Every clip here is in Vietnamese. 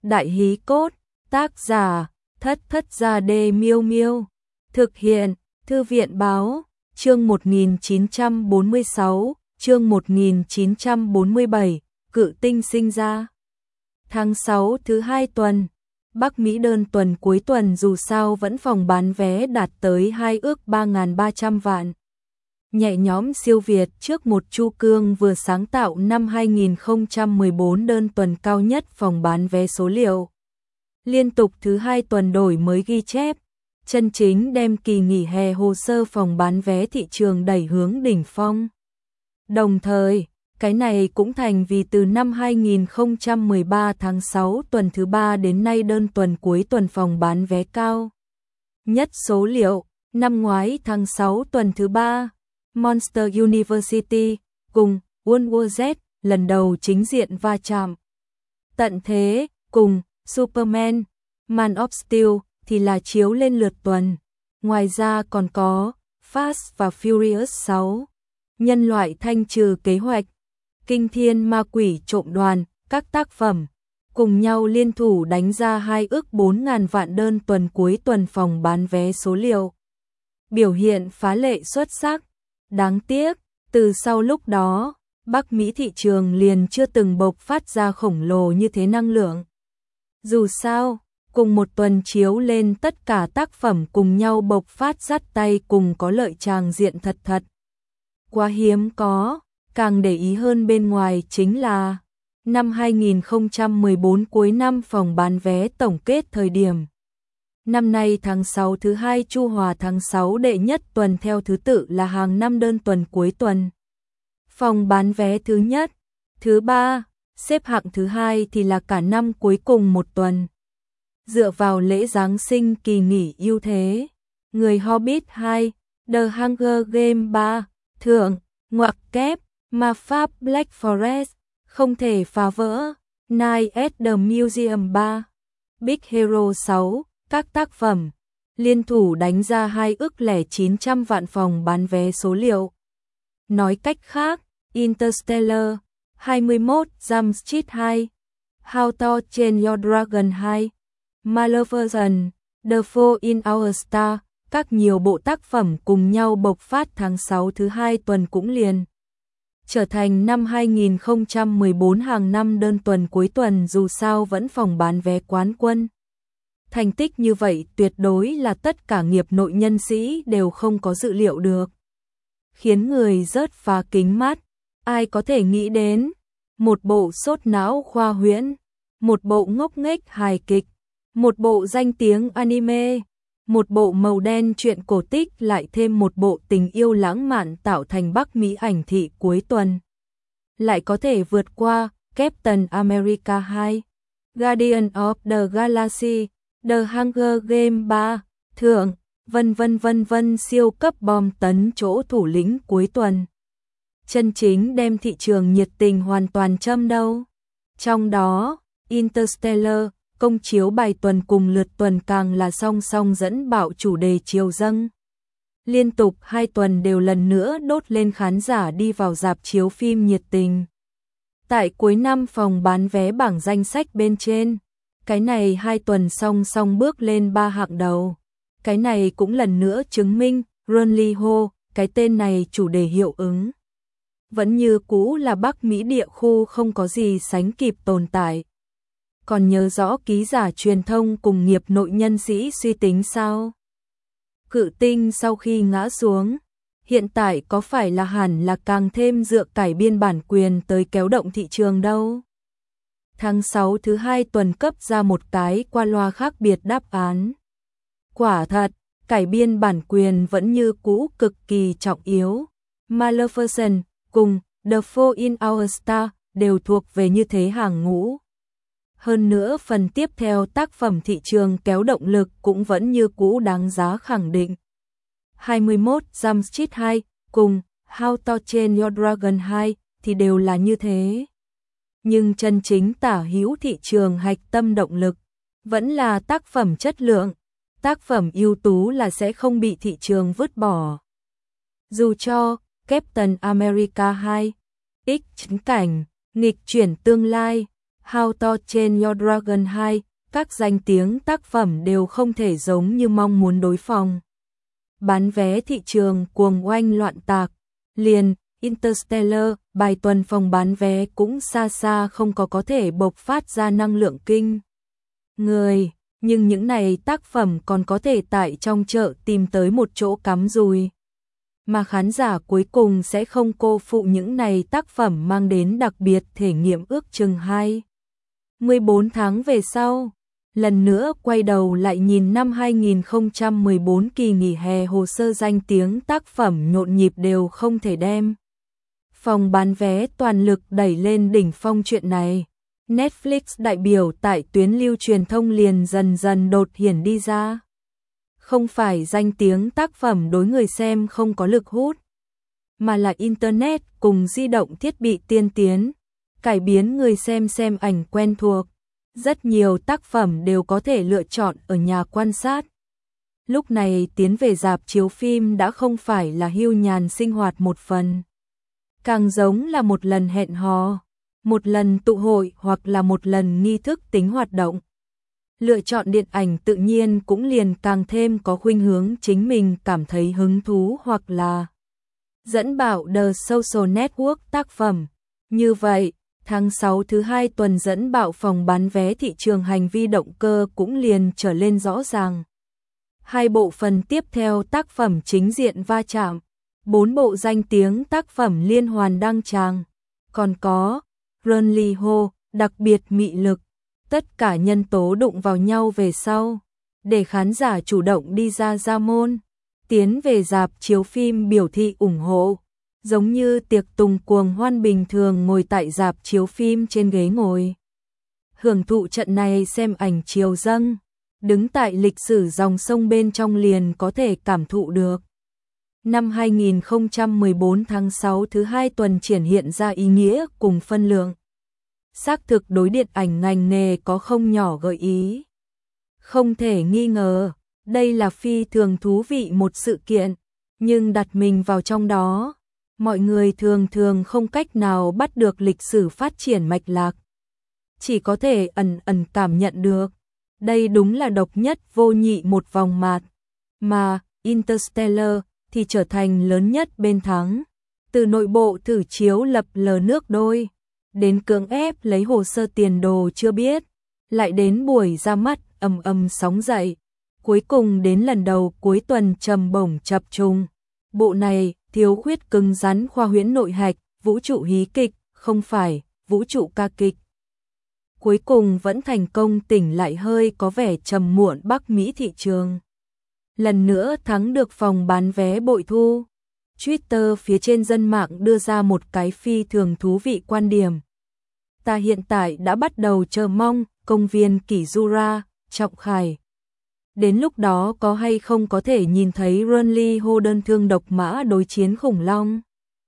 Đại Hí Cốt, tác giả, Thất Thất Gia Đê Miêu Miêu. Thực hiện, Thư viện Báo, chương 1946, chương 1947, Cự Tinh sinh ra. Tháng 6 thứ 2 tuần, Bắc Mỹ đơn tuần cuối tuần dù sao vẫn phòng bán vé đạt tới 2.300 vạn. Nhẹ nhõm siêu việt trước một Chu Cương vừa sáng tạo năm 2014 đơn tuần cao nhất phòng bán vé số liệu. Liên tục thứ 2 tuần đổi mới ghi chép, chân chính đem kỳ nghỉ hè hồ sơ phòng bán vé thị trường đẩy hướng đỉnh phong. Đồng thời, cái này cũng thành vì từ năm 2013 tháng 6 tuần thứ 3 đến nay đơn tuần cuối tuần phòng bán vé cao nhất số liệu. Năm ngoái tháng 6 tuần thứ 3, Monster University cùng World War Z lần đầu chính diện va chạm. Tận thế cùng Superman, Man of Steel thì là chiếu lên lượt tuần. Ngoài ra còn có Fast và Furious 6, Nhân loại thanh trừ kế hoạch, Kinh thiên ma quỷ trộm đoàn, các tác phẩm cùng nhau liên thủ đánh ra 2.400.000 vạn đơn tuần cuối tuần phòng bán vé số liệu. Biểu hiện phá lệ xuất sắc. Đáng tiếc, từ sau lúc đó, Bắc Mỹ thị trường liền chưa từng bộc phát ra khổng lồ như thế năng lượng. Dù sao, cùng một tuần chiếu lên tất cả tác phẩm cùng nhau bộc phát dắt tay cùng có lợi tràng diện thật thật. Quá hiếm có, càng để ý hơn bên ngoài chính là năm 2014 cuối năm phòng bán vé tổng kết thời điểm. Năm nay tháng 6 thứ 2 chu hòa tháng 6 đệ nhất tuần theo thứ tự là hàng năm đơn tuần cuối tuần. Phòng bán vé thứ nhất, thứ 3, xếp hạng thứ 2 thì là cả năm cuối cùng một tuần. Dựa vào lễ Giáng sinh kỳ nghỉ ưu thế, Người Hobbit 2, The Hunger Game 3, Thượng, ngoặc kép, Ma Pháp Black Forest, Không thể phá vỡ, Night at the Museum 3, Big Hero 6, các tác phẩm liên thủ đánh ra 2.900 vạn phòng bán vé số liệu. Nói cách khác, Interstellar, 21 Jump Street 2, How to Train Your Dragon 2, Maleficent, The Fall in Our Star, các nhiều bộ tác phẩm cùng nhau bộc phát tháng 6 thứ 2 tuần cũng liền trở thành năm 2014 hàng năm đơn tuần cuối tuần dù sao vẫn phòng bán vé quán quân. Thành tích như vậy tuyệt đối là tất cả nghiệp nội nhân sĩ đều không có dự liệu được. Khiến người rớt phá kính mắt, ai có thể nghĩ đến, một bộ sốt não khoa huyễn, một bộ ngốc nghếch hài kịch, một bộ danh tiếng anime, một bộ màu đen truyện cổ tích lại thêm một bộ tình yêu lãng mạn tạo thành Bắc Mỹ ảnh thị cuối tuần. Lại có thể vượt qua Captain America 2, Guardian of the Galaxy, The Hunger Game 3, Thượng, vân vân siêu cấp bom tấn chỗ thủ lĩnh cuối tuần. Chân chính đem thị trường nhiệt tình hoàn toàn châm đâu. Trong đó, Interstellar, công chiếu bài tuần cùng lượt tuần càng là song song dẫn bạo chủ đề chiều dâng. Liên tục 2 tuần đều lần nữa đốt lên khán giả đi vào rạp chiếu phim nhiệt tình. Tại cuối năm phòng bán vé bảng danh sách bên trên, cái này 2 tuần song song bước lên 3 hạng đầu. Cái này cũng lần nữa chứng minh Run Lee Ho, cái tên này chủ đề hiệu ứng. Vẫn như cũ là Bắc Mỹ địa khu không có gì sánh kịp tồn tại. Còn nhớ rõ ký giả truyền thông cùng nghiệp nội nhân sĩ suy tính sao? Cự Tinh sau khi ngã xuống, hiện tại có phải là hẳn là càng thêm dựa cải biên bản quyền tới kéo động thị trường đâu? Tháng 6 thứ 2 tuần cấp ra một cái qua loa khác biệt đáp án. Quả thật, cải biên bản quyền vẫn như cũ cực kỳ trọng yếu. Maleficent cùng The Fall in Our Star đều thuộc về như thế hàng ngũ. Hơn nữa phần tiếp theo tác phẩm thị trường kéo động lực cũng vẫn như cũ đáng giá khẳng định. 21 Jump Street 2 cùng How to Train Your Dragon 2 thì đều là như thế. Nhưng chân chính tả hữu thị trường hạch tâm động lực vẫn là tác phẩm chất lượng, tác phẩm ưu tú là sẽ không bị thị trường vứt bỏ. Dù cho Captain America 2, X chính cảnh, nghịch chuyển tương lai, How to Train Your Dragon 2, các danh tiếng tác phẩm đều không thể giống như mong muốn đối phòng. Bán vé thị trường cuồng oanh loạn tạc, liền Interstellar, bài tuần phòng bán vé cũng xa xa không có thể bộc phát ra năng lượng kinh người, nhưng những này tác phẩm còn có thể tại trong chợ tìm tới một chỗ cắm rùi. Mà khán giả cuối cùng sẽ không cô phụ những này tác phẩm mang đến đặc biệt thể nghiệm ước chừng 14 tháng về sau. Lần nữa quay đầu lại nhìn năm 2014 kỳ nghỉ hè, hồ sơ danh tiếng tác phẩm nhộn nhịp đều không thể đem phòng bán vé toàn lực đẩy lên đỉnh phong. Chuyện này, Netflix đại biểu tại tuyến lưu truyền thông liền dần dần đột hiển đi ra. Không phải danh tiếng tác phẩm đối người xem không có lực hút, mà là Internet cùng di động thiết bị tiên tiến, cải biến người xem ảnh quen thuộc. Rất nhiều tác phẩm đều có thể lựa chọn ở nhà quan sát. Lúc này tiến về rạp chiếu phim đã không phải là hưu nhàn sinh hoạt một phần, càng giống là một lần hẹn hò, một lần tụ hội hoặc là một lần nghi thức tính hoạt động. Lựa chọn điện ảnh tự nhiên cũng liền càng thêm có khuynh hướng chính mình cảm thấy hứng thú hoặc là dẫn bảo The Social Network tác phẩm. Như vậy, tháng 6 thứ 2 tuần dẫn bạo phòng bán vé thị trường hành vi động cơ cũng liền trở lên rõ ràng. 2 bộ phần tiếp theo tác phẩm chính diện va chạm, 4 bộ danh tiếng tác phẩm liên hoàn đăng tràng, còn có Runly Ho, đặc biệt mị lực. Tất cả nhân tố đụng vào nhau về sau, để khán giả chủ động đi ra môn, tiến về rạp chiếu phim biểu thị ủng hộ. Giống như tiệc tùng cuồng hoan bình thường ngồi tại rạp chiếu phim trên ghế ngồi. Hưởng thụ trận này xem ảnh chiều dâng, đứng tại lịch sử dòng sông bên trong liền có thể cảm thụ được. Năm 2014 tháng 6 thứ 2 tuần triển hiện ra ý nghĩa cùng phân lượng. Xác thực đối điện ảnh ngành nghề có không nhỏ gợi ý. Không thể nghi ngờ, đây là phi thường thú vị một sự kiện, nhưng đặt mình vào trong đó, mọi người thường không cách nào bắt được lịch sử phát triển mạch lạc. Chỉ có thể ẩn cảm nhận được, đây đúng là độc nhất vô nhị một vòng mạt, mà Interstellar thì trở thành lớn nhất bên thắng. Từ nội bộ thử chiếu lập lờ nước đôi, đến cưỡng ép lấy hồ sơ tiền đồ chưa biết, lại đến buổi ra mắt ầm sóng dậy, cuối cùng đến lần đầu cuối tuần trầm bổng chập trùng. Bộ này thiếu khuyết cứng rắn khoa huyễn nội hạch, vũ trụ hí kịch, không phải vũ trụ ca kịch. Cuối cùng vẫn thành công tỉnh lại hơi có vẻ trầm muộn Bắc Mỹ thị trường. Lần nữa thắng được phòng bán vé bội thu. Twitter phía trên dân mạng đưa ra một cái phi thường thú vị quan điểm. Ta hiện tại đã bắt đầu chờ mong công viên Kỷ Jura, Trọng Khải. Đến lúc đó có hay không có thể nhìn thấy Runly Ho đơn thương độc mã đối chiến khủng long.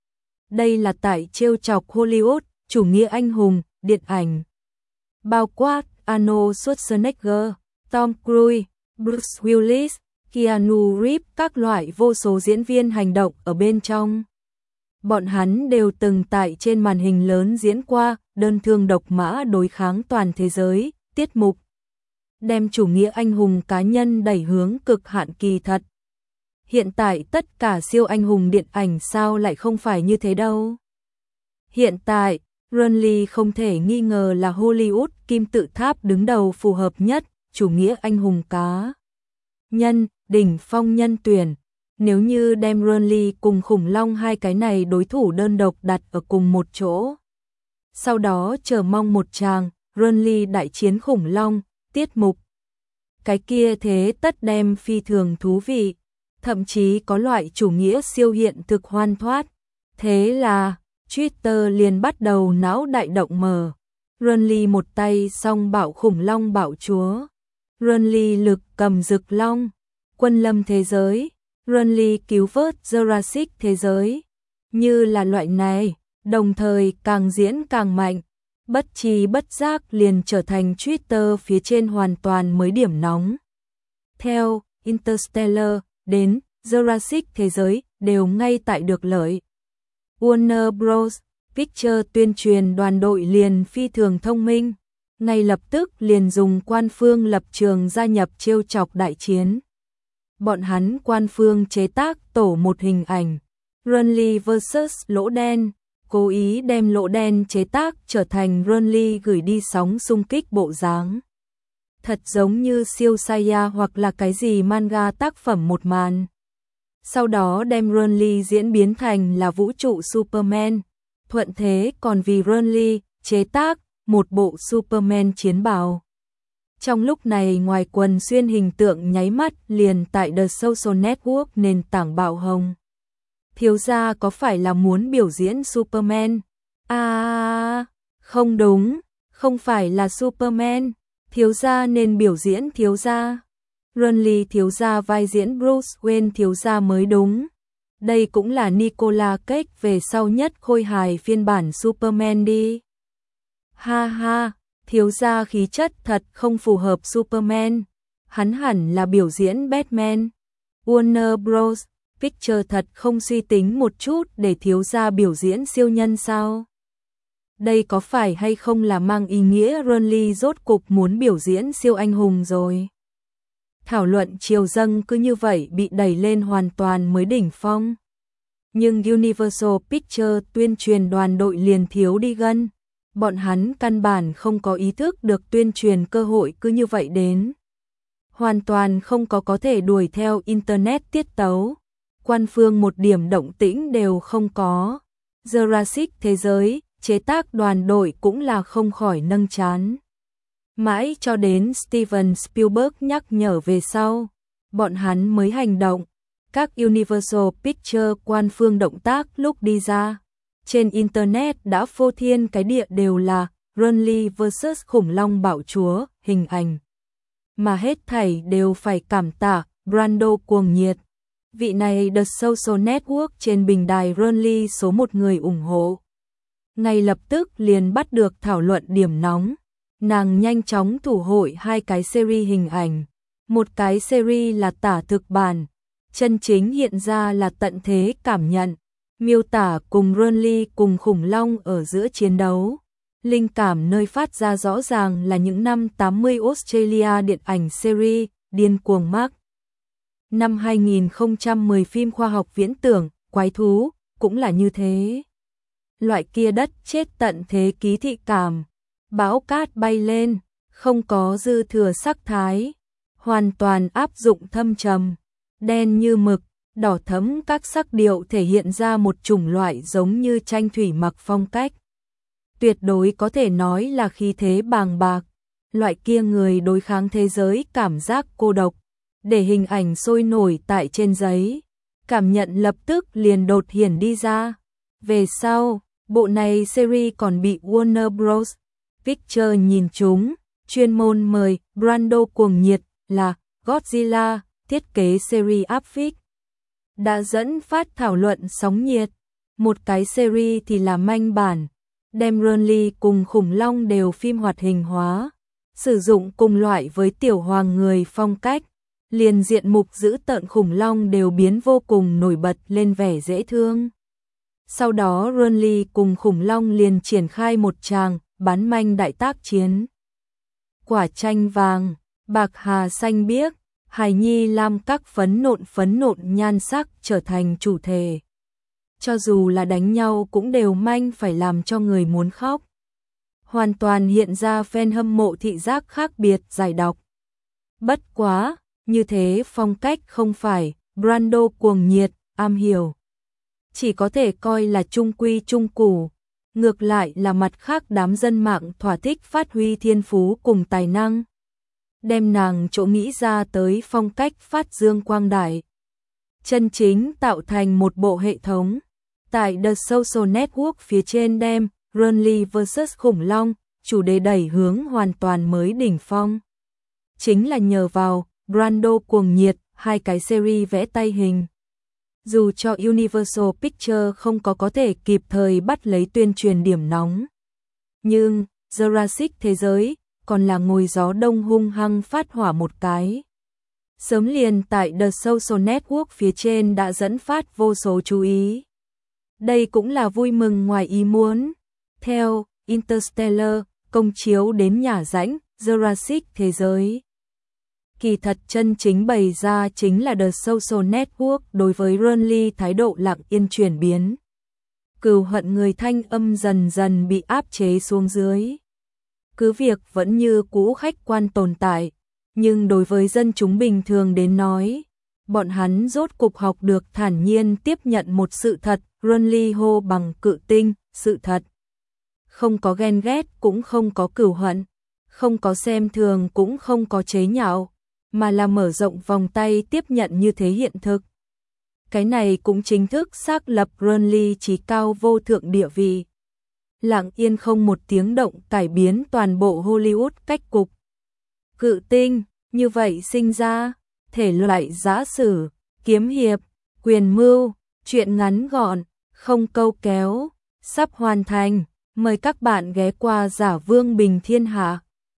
Đây là tại trêu chọc Hollywood, chủ nghĩa anh hùng, điện ảnh. Bao quát Arnold Schwarzenegger, Tom Cruise, Bruce Willis, Keanu Reeves, các loại vô số diễn viên hành động ở bên trong. Bọn hắn đều từng tại trên màn hình lớn diễn qua đơn thương độc mã đối kháng toàn thế giới, tiết mục. Đem chủ nghĩa anh hùng cá nhân đẩy hướng cực hạn kỳ thật. Hiện tại tất cả siêu anh hùng điện ảnh sao lại không phải như thế đâu. Hiện tại, Runly không thể nghi ngờ là Hollywood kim tự tháp đứng đầu phù hợp nhất, chủ nghĩa anh hùng cá nhân, đỉnh phong nhân tuyển. Nếu như đem Runly cùng khủng long hai cái này đối thủ đơn độc đặt ở cùng một chỗ. Sau đó chờ mong một tràng, Runly đại chiến khủng long, tiết mục. Cái kia thế tất đem phi thường thú vị, thậm chí có loại chủ nghĩa siêu hiện thực hoan thoát. Thế là, Twitter liền bắt đầu não đại động mở. Runly một tay song bảo khủng long bảo chúa. Runly lực cầm rực long, quân lâm thế giới. Runly cứu vớt Jurassic thế giới. Như là loại này, đồng thời càng diễn càng mạnh. Bất tri bất giác liền trở thành Twitter phía trên hoàn toàn mới điểm nóng. Theo Interstellar đến Jurassic thế giới đều ngay tại được lợi. Warner Bros. Pictures tuyên truyền đoàn đội liền phi thường thông minh. ngay lập tức liền dùng quan phương lập trường gia nhập trêu chọc đại chiến. Bọn hắn quan phương chế tác tổ một hình ảnh Renly vs lỗ đen, cố ý đem lỗ đen chế tác trở thành Renly gửi đi sóng xung kích bộ dáng. Thật giống như siêu Saiya hoặc là cái gì manga tác phẩm một màn. Sau đó đem Renly diễn biến thành là vũ trụ Superman, thuận thế còn vì Renly chế tác một bộ Superman chiến bào. Trong lúc này ngoài quần xuyên hình tượng nháy mắt liền tại The Social Network nền tảng bạo hồng. Thiếu gia có phải là muốn biểu diễn Superman? Không đúng, không phải là Superman, thiếu gia nên biểu diễn thiếu gia. Renly thiếu gia vai diễn Bruce Wayne thiếu gia mới đúng. Đây cũng là Nicolas Cage về sau nhất khôi hài phiên bản Superman đi. Ha ha, thiếu gia khí chất thật không phù hợp Superman. Hắn hẳn là biểu diễn Batman. Warner Bros. Picture thật không suy tính một chút để thiếu gia biểu diễn siêu nhân sao? Đây có phải hay không là mang ý nghĩa Renly rốt cục muốn biểu diễn siêu anh hùng rồi? Thảo luận triều dâng cứ như vậy bị đẩy lên hoàn toàn mới đỉnh phong. Nhưng Universal Pictures tuyên truyền đoàn đội liền thiếu đi gân. Bọn hắn căn bản không có ý thức được tuyên truyền cơ hội cứ như vậy đến. Hoàn toàn không có thể đuổi theo Internet tiết tấu. Quan phương một điểm động tĩnh đều không có. Jurassic thế giới, chế tác đoàn đội cũng là không khỏi nâng trán. Mãi cho đến Steven Spielberg nhắc nhở về sau, bọn hắn mới hành động. Các Universal Pictures quan phương động tác lúc đi ra. Trên Internet đã phô thiên cái địa đều là Renly vs khủng long bạo chúa hình ảnh. Mà hết thảy đều phải cảm tạ Brando cuồng nhiệt. Vị này The Social Network trên bình đài Renly số một người ủng hộ. Ngay lập tức liền bắt được thảo luận điểm nóng. Nàng nhanh chóng thủ hội hai cái series hình ảnh. Một cái series là tả thực bản, chân chính hiện ra là tận thế cảm nhận, miêu tả cùng Renly cùng khủng long ở giữa chiến đấu. Linh cảm nơi phát ra rõ ràng là những năm 80 Australia điện ảnh series Điên cuồng Mark. Năm 2010 phim khoa học viễn tưởng, quái thú, cũng là như thế. Loại kia đất chết tận thế ký thị cảm, bão cát bay lên, không có dư thừa sắc thái, hoàn toàn áp dụng thâm trầm, đen như mực, đỏ thẫm các sắc điệu thể hiện ra một chủng loại giống như tranh thủy mặc phong cách. Tuyệt đối có thể nói là khí thế bàng bạc, loại kia người đối kháng thế giới cảm giác cô độc, để hình ảnh sôi nổi tại trên giấy, cảm nhận lập tức liền đột hiển đi ra. Về sau, bộ này series còn bị Warner Bros. Pictures nhìn chúng, chuyên môn mời Brando cuồng nhiệt là Godzilla thiết kế series áp phích. Đã dẫn phát thảo luận sóng nhiệt. Một cái series thì là manh bản, đem Renly cùng khủng long đều phim hoạt hình hóa, sử dụng cùng loại với tiểu hoàng người phong cách, liền diện mục dữ tợn khủng long đều biến vô cùng nổi bật lên vẻ dễ thương. Sau đó Renly cùng khủng long liền triển khai một tràng bán manh đại tác chiến. Quả chanh vàng, bạc hà xanh biếc, hài nhi lam các phấn nộn nhan sắc trở thành chủ thể. Cho dù là đánh nhau cũng đều manh phải làm cho người muốn khóc. Hoàn toàn hiện ra fan hâm mộ thị giác khác biệt giải độc. Bất quá, như thế phong cách không phải Brando cuồng nhiệt, am hiểu. Chỉ có thể coi là trung quy trung củ. Ngược lại là mặt khác đám dân mạng thỏa thích phát huy thiên phú cùng tài năng. Đem nàng chỗ nghĩ ra tới phong cách phát dương quang đại. Chân chính tạo thành một bộ hệ thống. Tại The Social Network phía trên đem Renly vs khủng long, chủ đề đẩy hướng hoàn toàn mới đỉnh phong. Chính là nhờ vào Brando cuồng nhiệt, hai cái series vẽ tay hình. Dù cho Universal Pictures không có thể kịp thời bắt lấy tuyên truyền điểm nóng. Nhưng, Jurassic thế giới, còn là ngồi gió đông hung hăng phát hỏa một cái. Sớm liền tại The Social Network phía trên đã dẫn phát vô số chú ý. Đây cũng là vui mừng ngoài ý muốn. Theo Interstellar, công chiếu đến nhà rãnh Jurassic thế giới. Kỳ thật chân chính bày ra chính là The Social Network đối với Renly thái độ lặng yên chuyển biến. Cừu hận người thanh âm dần dần bị áp chế xuống dưới. Cứ việc vẫn như cũ khách quan tồn tại, nhưng đối với dân chúng bình thường đến nói, bọn hắn rốt cục học được thản nhiên tiếp nhận một sự thật, Renly hô bằng cự tinh, sự thật. Không có ghen ghét cũng không có cừu hận, không có xem thường cũng không có chế nhạo, mà là mở rộng vòng tay tiếp nhận như thế hiện thực. Cái này cũng chính thức xác lập Renly chí cao vô thượng địa vị. Lặng yên không một tiếng động cải biến toàn bộ Hollywood cách cục. Cự tinh, như vậy sinh ra, thể loại giã sử, kiếm hiệp, quyền mưu, truyện ngắn gọn, không câu kéo, sắp hoàn thành. Mời các bạn ghé qua Giả Vương Bình Thiên Hạ.